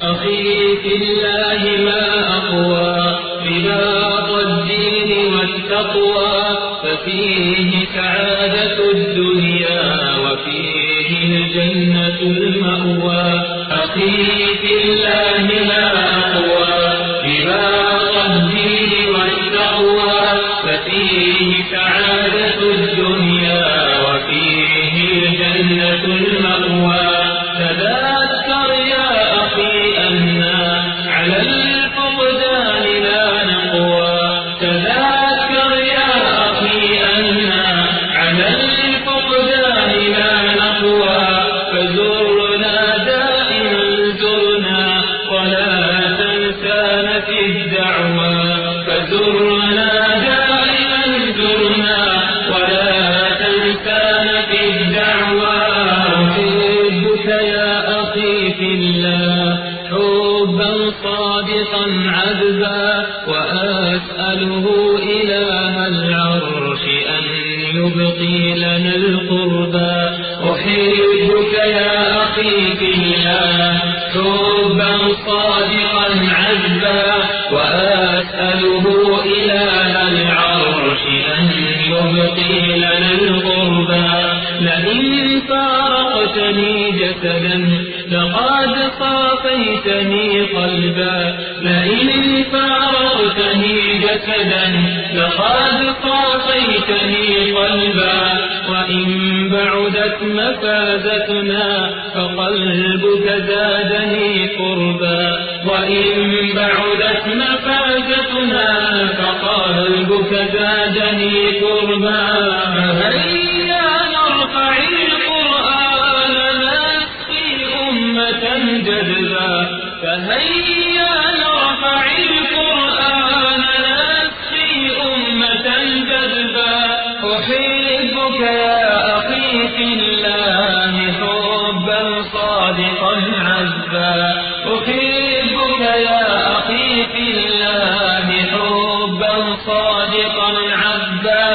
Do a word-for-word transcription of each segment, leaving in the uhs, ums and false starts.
أخي في الله ما أقوى رباط الدين والتقوى ففيه سعادة الدنيا وفيه الجنة المأوى. أخي في الله ما أقوى رباط الدين والتقوى ففيه سعادة الدنيا وفيه الجنة المأوى. تذكر يا أخي أنا على الفقدان لا نقوى. تذكر يا أخي أنا على الفقدان لا نقوى. فزرنا دائما زرنا ولا تنسانا في الدعوى. فزرنا دائما زرنا ولا تنسانا في الدعوى. أحبك يا أخي في الله حبا صادقا عذبا وأسأله إله العرش أن يبقي لنا القربى. أحبك يا أخي في الله حبا صادقا عذبا وأسأله إله العرش أن يبقي لنا القربى. لئن فارقتني جسدا لقد صافيتني قلبا. لئن فارقتني جسدا لقد صافيتني قلبا. وإن بعدت مفازتنا فقلبك زادني قربا. وإن بعدت مفازتنا فقلبك زادني قربا. هيا نرفع القرآن نسقي أمة جذبا. فهيا نرفع القرآن نسقي أمة جذبا. أحبك يا أخي في الله حبا صادقا عذبا. أحبك يا أخي في الله حبا صادقا عذبا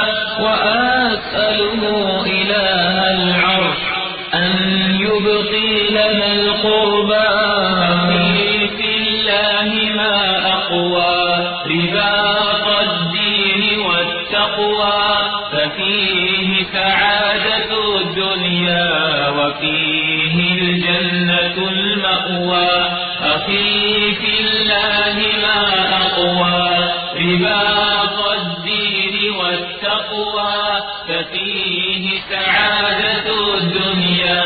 وأسأله إله العرش أن يبقي لنا القربى. أخي في الله ما أقوى رباط الدين والتقوى ففيه سعادة الدنيا وفيه الجنة المأوى. أخي في الله ما أقوى رباط الدين والتقوى ففيه سعادة الدنيا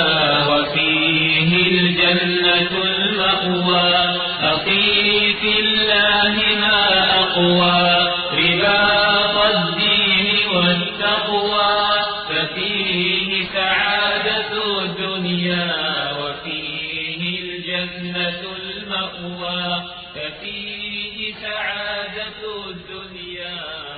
وفيه الجنة المأوى. أخي في الله ما أقوى رباط الدين والتقوى ففيه سعادة الدنيا وفيه الجنة المأوى. ففيه سعادة الدنيا